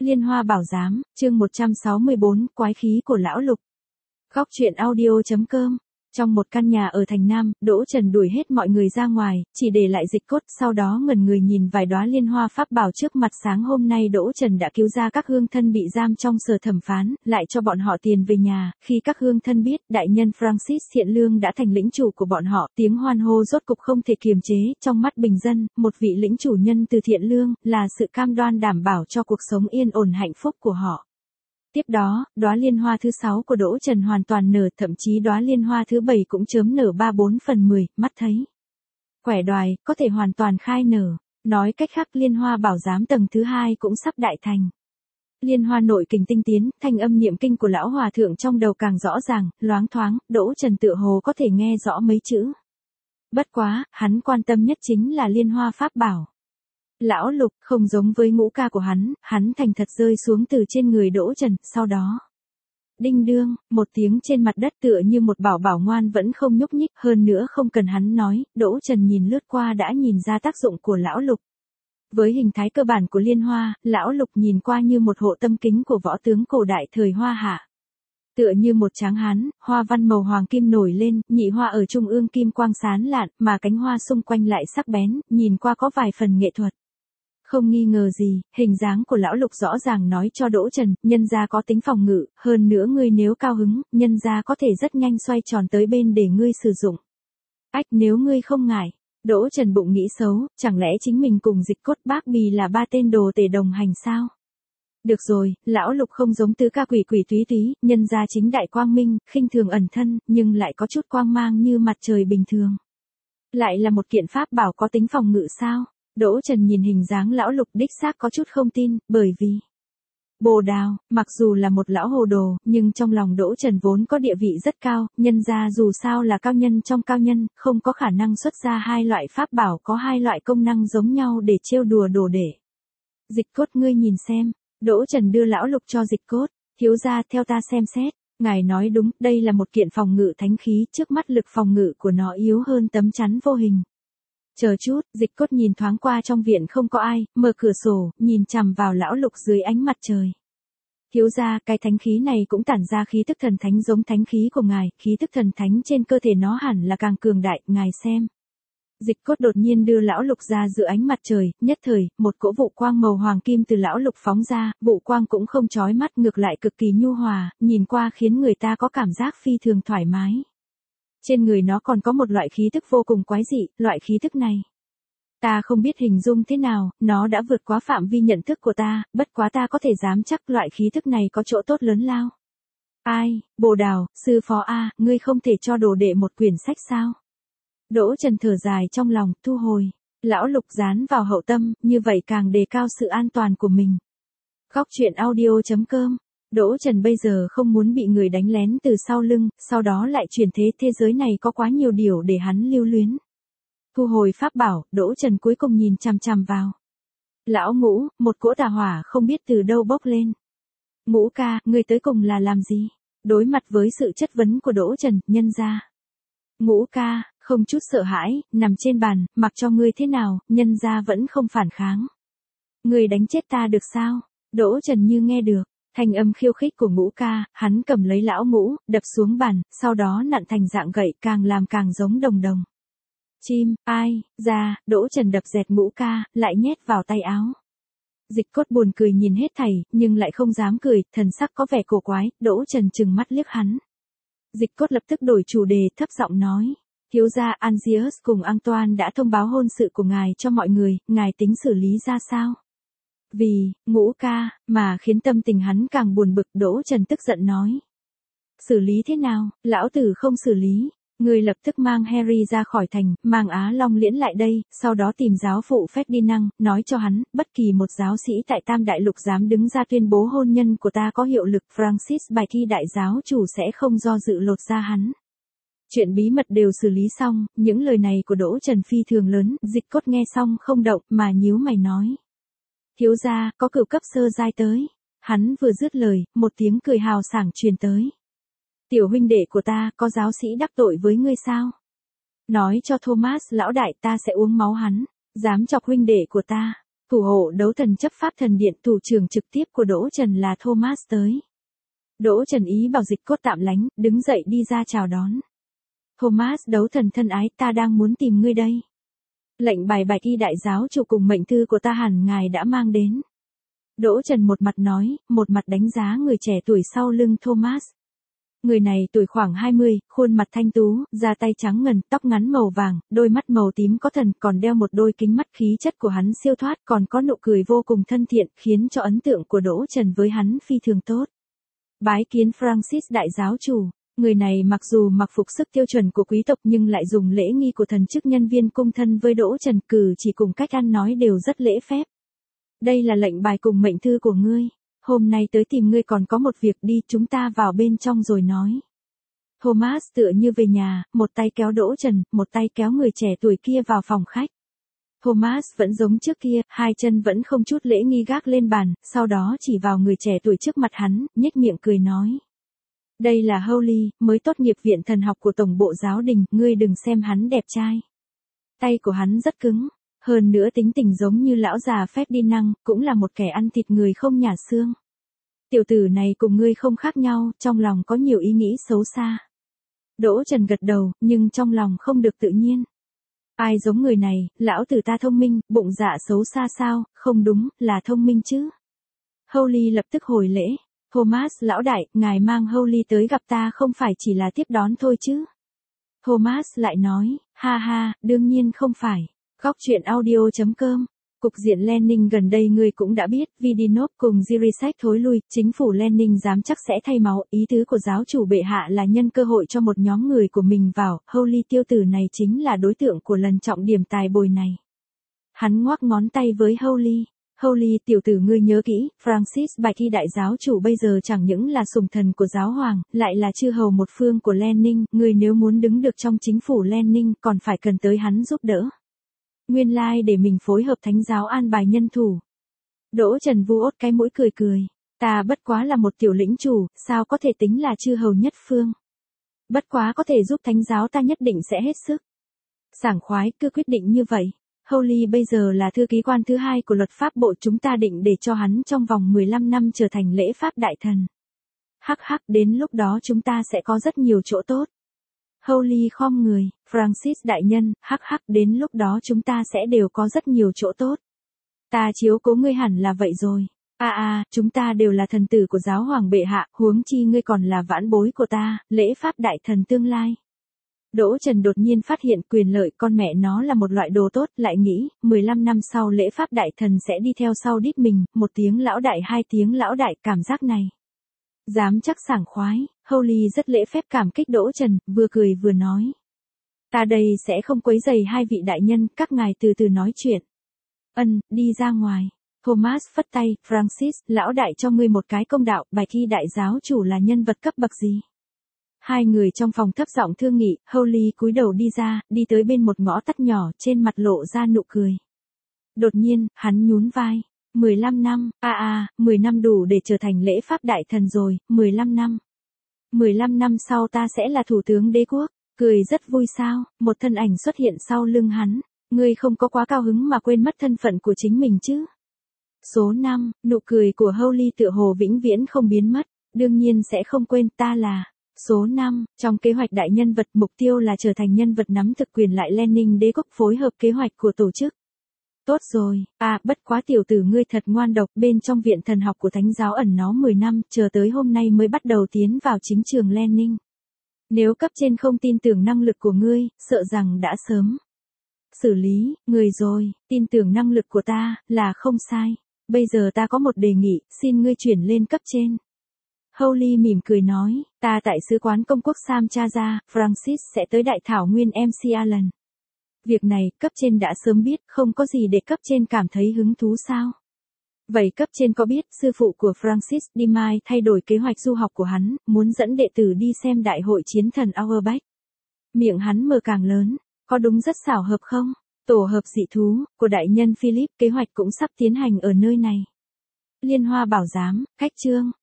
Liên Hoa Bảo Giám, chương 164, quái khí của lão Lục. Góc truyện audio.com. Trong một căn nhà ở thành Nam, Đỗ Trần đuổi hết mọi người ra ngoài, chỉ để lại Dịch Cốt, sau đó ngẩn người nhìn vài đóa liên hoa pháp bảo trước mặt. Sáng hôm nay Đỗ Trần đã cứu ra các hương thân bị giam trong sở thẩm phán, lại cho bọn họ tiền về nhà. Khi các hương thân biết đại nhân Francis Thiện Lương đã thành lĩnh chủ của bọn họ, tiếng hoan hô rốt cục không thể kiềm chế. Trong mắt bình dân, một vị lĩnh chủ nhân từ Thiện Lương là sự cam đoan đảm bảo cho cuộc sống yên ổn hạnh phúc của họ. Tiếp đó, đóa liên hoa thứ 6 của Đỗ Trần hoàn toàn nở, thậm chí đóa liên hoa thứ 7 cũng chớm nở 3/4, mắt thấy quẻ đoài, có thể hoàn toàn khai nở. Nói cách khác, Liên Hoa Bảo Giám tầng thứ 2 cũng sắp đại thành. Liên hoa nội kình tinh tiến, thanh âm niệm kinh của lão hòa thượng trong đầu càng rõ ràng, loáng thoáng, Đỗ Trần tựa hồ có thể nghe rõ mấy chữ. Bất quá, hắn quan tâm nhất chính là liên hoa pháp bảo. Lão Lục không giống với ngũ ca của hắn thành thật rơi xuống từ trên người Đỗ Trần, sau đó. Đinh đương, một tiếng trên mặt đất tựa như một bảo bảo ngoan vẫn không nhúc nhích, hơn nữa không cần hắn nói, Đỗ Trần nhìn lướt qua đã nhìn ra tác dụng của lão Lục. Với hình thái cơ bản của liên hoa, lão Lục nhìn qua như một hộ tâm kính của võ tướng cổ đại thời Hoa Hạ. Tựa như một tráng hán, hoa văn màu hoàng kim nổi lên, nhị hoa ở trung ương kim quang sáng lạn, mà cánh hoa xung quanh lại sắc bén, nhìn qua có vài phần nghệ thuật. Không nghi ngờ gì, hình dáng của lão Lục rõ ràng nói cho Đỗ Trần, nhân gia có tính phòng ngự, hơn nữa ngươi nếu cao hứng, nhân gia có thể rất nhanh xoay tròn tới bên để ngươi sử dụng. Ách, nếu ngươi không ngại. Đỗ Trần bụng nghĩ xấu, chẳng lẽ chính mình cùng Dịch Cốt Bác Bì là ba tên đồ tể đồng hành sao? Được rồi, lão Lục không giống tứ ca quỷ quỷ túy túy, nhân gia chính đại quang minh, khinh thường ẩn thân, nhưng lại có chút quang mang như mặt trời bình thường. Lại là một kiện pháp bảo có tính phòng ngự sao? Đỗ Trần nhìn hình dáng lão Lục đích xác có chút không tin, bởi vì Bồ Đào, mặc dù là một lão hồ đồ, nhưng trong lòng Đỗ Trần vốn có địa vị rất cao, nhân ra dù sao là cao nhân trong cao nhân, không có khả năng xuất ra hai loại pháp bảo có hai loại công năng giống nhau để trêu đùa đồ để. Dịch Cốt, ngươi nhìn xem, Đỗ Trần đưa lão Lục cho Dịch Cốt, thiếu gia theo ta xem xét, ngài nói đúng, đây là một kiện phòng ngự thánh khí, trước mắt lực phòng ngự của nó yếu hơn tấm chắn vô hình. Chờ chút, Dịch Cốt nhìn thoáng qua trong viện không có ai, mở cửa sổ, nhìn chằm vào lão Lục dưới ánh mặt trời. Thiếu gia, cái thánh khí này cũng tản ra khí tức thần thánh giống thánh khí của ngài, khí tức thần thánh trên cơ thể nó hẳn là càng cường đại, ngài xem. Dịch Cốt đột nhiên đưa lão Lục ra giữa ánh mặt trời, nhất thời, một cỗ vụ quang màu hoàng kim từ lão Lục phóng ra, vụ quang cũng không chói mắt, ngược lại cực kỳ nhu hòa, nhìn qua khiến người ta có cảm giác phi thường thoải mái. Trên người nó còn có một loại khí tức vô cùng quái dị, loại khí tức này. Ta không biết hình dung thế nào, nó đã vượt quá phạm vi nhận thức của ta, bất quá ta có thể dám chắc loại khí tức này có chỗ tốt lớn lao. Ai, Bồ Đào, sư phó A, ngươi không thể cho đồ đệ một quyển sách sao? Đỗ Trần thở dài trong lòng, thu hồi. Lão Lục dán vào hậu tâm, như vậy càng đề cao sự an toàn của mình. Góc truyện audio.com. Đỗ Trần bây giờ không muốn bị người đánh lén từ sau lưng, sau đó lại chuyển thế giới này có quá nhiều điều để hắn lưu luyến. Thu hồi pháp bảo, Đỗ Trần cuối cùng nhìn chằm chằm vào. Lão Ngũ, một cỗ tà hỏa không biết từ đâu bốc lên. Ngũ ca, ngươi tới cùng là làm gì? Đối mặt với sự chất vấn của Đỗ Trần, nhân ra. Ngũ ca, không chút sợ hãi, nằm trên bàn, mặc cho ngươi thế nào, nhân ra vẫn không phản kháng. Ngươi đánh chết ta được sao? Đỗ Trần như nghe được. Thanh âm khiêu khích của Ngũ ca, hắn cầm lấy lão Ngũ, đập xuống bàn, sau đó nặn thành dạng gậy, càng làm càng giống đồng đồng. Chim, ai, ra, Đỗ Trần đập dẹt Ngũ ca, lại nhét vào tay áo. Dịch Cốt buồn cười nhìn hết thảy, nhưng lại không dám cười, thần sắc có vẻ cổ quái, Đỗ Trần trừng mắt liếc hắn. Dịch Cốt lập tức đổi chủ đề, thấp giọng nói. Thiếu gia Angius cùng Antoine đã thông báo hôn sự của ngài cho mọi người, ngài tính xử lý ra sao? Vì, Ngũ ca, mà khiến tâm tình hắn càng buồn bực, Đỗ Trần tức giận nói. Xử lý thế nào, lão tử không xử lý. Người lập tức mang Harry ra khỏi thành, mang Á Long Liễn lại đây, sau đó tìm giáo phụ Ferdinand, nói cho hắn, bất kỳ một giáo sĩ tại Tam Đại Lục dám đứng ra tuyên bố hôn nhân của ta có hiệu lực, Francis bài thi đại giáo chủ sẽ không do dự lột ra hắn. Chuyện bí mật đều xử lý xong, những lời này của Đỗ Trần phi thường lớn, Dịch Cốt nghe xong không động, mà nhíu mày nói. Thiếu gia, có cửu cấp sơ giai tới. Hắn vừa dứt lời, một tiếng cười hào sảng truyền tới. Tiểu huynh đệ của ta, có giáo sĩ đắc tội với ngươi sao? Nói cho Thomas lão đại ta sẽ uống máu hắn. Dám chọc huynh đệ của ta. Thủ hộ đấu thần chấp pháp thần điện thủ trưởng trực tiếp của Đỗ Trần là Thomas tới. Đỗ Trần ý bảo Dịch Cốt tạm lánh, đứng dậy đi ra chào đón. Thomas đấu thần thân ái, ta đang muốn tìm ngươi đây. Lệnh bài bạch y đại giáo chủ cùng mệnh thư của ta hẳn ngài đã mang đến. Đỗ Trần một mặt nói, một mặt đánh giá người trẻ tuổi sau lưng Thomas. Người này tuổi khoảng 20, khuôn mặt thanh tú, da tay trắng ngần, tóc ngắn màu vàng, đôi mắt màu tím có thần, còn đeo một đôi kính mắt, khí chất của hắn siêu thoát, còn có nụ cười vô cùng thân thiện, khiến cho ấn tượng của Đỗ Trần với hắn phi thường tốt. Bái kiến Francis đại giáo chủ. Người này mặc dù mặc phục sức tiêu chuẩn của quý tộc nhưng lại dùng lễ nghi của thần chức nhân viên cung thân với Đỗ Trần, cử chỉ cùng cách ăn nói đều rất lễ phép. Đây là lệnh bài cùng mệnh thư của ngươi. Hôm nay tới tìm ngươi còn có một việc, đi chúng ta vào bên trong rồi nói. Thomas tựa như về nhà, một tay kéo Đỗ Trần, một tay kéo người trẻ tuổi kia vào phòng khách. Thomas vẫn giống trước kia, hai chân vẫn không chút lễ nghi gác lên bàn, sau đó chỉ vào người trẻ tuổi trước mặt hắn, nhếch miệng cười nói. Đây là Howley, mới tốt nghiệp viện thần học của Tổng bộ Giáo đình, ngươi đừng xem hắn đẹp trai. Tay của hắn rất cứng, hơn nữa tính tình giống như lão già Ferdinand, cũng là một kẻ ăn thịt người không nhả xương. Tiểu tử này cùng ngươi không khác nhau, trong lòng có nhiều ý nghĩ xấu xa. Đỗ Trần gật đầu, nhưng trong lòng không được tự nhiên. Ai giống người này, lão tử ta thông minh, bụng dạ xấu xa sao, không đúng, là thông minh chứ. Howley lập tức hồi lễ. Thomas lão đại, ngài mang Howley tới gặp ta không phải chỉ là tiếp đón thôi chứ. Thomas lại nói, ha ha, đương nhiên không phải. Góc truyện audio.com. Cục diện Lenin gần đây ngươi cũng đã biết, Vidinov cùng Zirisek thối lui, chính phủ Lenin dám chắc sẽ thay máu, ý tứ của giáo chủ bệ hạ là nhân cơ hội cho một nhóm người của mình vào, Howley tiêu tử này chính là đối tượng của lần trọng điểm tài bồi này. Hắn ngoắc ngón tay với Howley. Howley tiểu tử ngươi nhớ kỹ, Francis bạch y đại giáo chủ bây giờ chẳng những là sủng thần của giáo hoàng, lại là chư hầu một phương của Lenin, ngươi nếu muốn đứng được trong chính phủ Lenin còn phải cần tới hắn giúp đỡ. Nguyên lai để mình phối hợp thánh giáo an bài nhân thủ. Đỗ Trần vuốt cái mũi cười cười. Ta bất quá là một tiểu lĩnh chủ, sao có thể tính là chư hầu nhất phương. Bất quá có thể giúp thánh giáo ta nhất định sẽ hết sức. Sảng khoái, cứ quyết định như vậy. Howley bây giờ là thư ký quan thứ hai của luật pháp bộ, chúng ta định để cho hắn trong vòng 15 năm trở thành lễ pháp đại thần. Hắc hắc, đến lúc đó chúng ta sẽ có rất nhiều chỗ tốt. Howley khom người, Francis đại nhân, hắc hắc, đến lúc đó chúng ta sẽ đều có rất nhiều chỗ tốt. Ta chiếu cố ngươi hẳn là vậy rồi. Chúng ta đều là thần tử của giáo hoàng bệ hạ, huống chi ngươi còn là vãn bối của ta, lễ pháp đại thần tương lai. Đỗ Trần đột nhiên phát hiện quyền lợi con mẹ nó là một loại đồ tốt, lại nghĩ, 15 năm sau lễ pháp đại thần sẽ đi theo sau đít mình, một tiếng lão đại hai tiếng lão đại, cảm giác này. Dám chắc sảng khoái, Howley rất lễ phép cảm kích Đỗ Trần, vừa cười vừa nói. Ta đây sẽ không quấy rầy hai vị đại nhân, các ngài từ từ nói chuyện. Đi ra ngoài. Thomas phất tay, Francis, lão đại cho ngươi một cái công đạo, bạch y đại giáo chủ là nhân vật cấp bậc gì? Hai người trong phòng thấp giọng thương nghị, Howley cúi đầu đi ra, đi tới bên một ngõ tắt nhỏ, trên mặt lộ ra nụ cười. Đột nhiên, hắn nhún vai. 15 năm, 10 năm đủ để trở thành lễ pháp đại thần rồi, 15 năm. 15 năm sau ta sẽ là thủ tướng đế quốc, cười rất vui sao, một thân ảnh xuất hiện sau lưng hắn, ngươi không có quá cao hứng mà quên mất thân phận của chính mình chứ. Số 5, nụ cười của Howley tựa hồ vĩnh viễn không biến mất, đương nhiên sẽ không quên, ta là số 5, trong kế hoạch đại nhân vật, mục tiêu là trở thành nhân vật nắm thực quyền lại Lenin đế quốc, phối hợp kế hoạch của tổ chức. Tốt rồi, bất quá tiểu tử ngươi thật ngoan độc, bên trong viện thần học của thánh giáo ẩn nó 10 năm, chờ tới hôm nay mới bắt đầu tiến vào chính trường Lenin. Nếu cấp trên không tin tưởng năng lực của ngươi, sợ rằng đã sớm xử lý người rồi, tin tưởng năng lực của ta, là không sai. Bây giờ ta có một đề nghị, xin ngươi chuyển lên cấp trên. Howley mỉm cười nói, ta tại sứ quán công quốc Samchaza, Francis sẽ tới đại thảo nguyên MC Allen. Việc này, cấp trên đã sớm biết, không có gì để cấp trên cảm thấy hứng thú sao? Vậy cấp trên có biết, sư phụ của Francis Dimai thay đổi kế hoạch du học của hắn, muốn dẫn đệ tử đi xem đại hội chiến thần Auerbach. Miệng hắn mở càng lớn, có đúng rất xảo hợp không? Tổ hợp dị thú, của đại nhân Philip, kế hoạch cũng sắp tiến hành ở nơi này. Liên Hoa bảo giám, cách chương.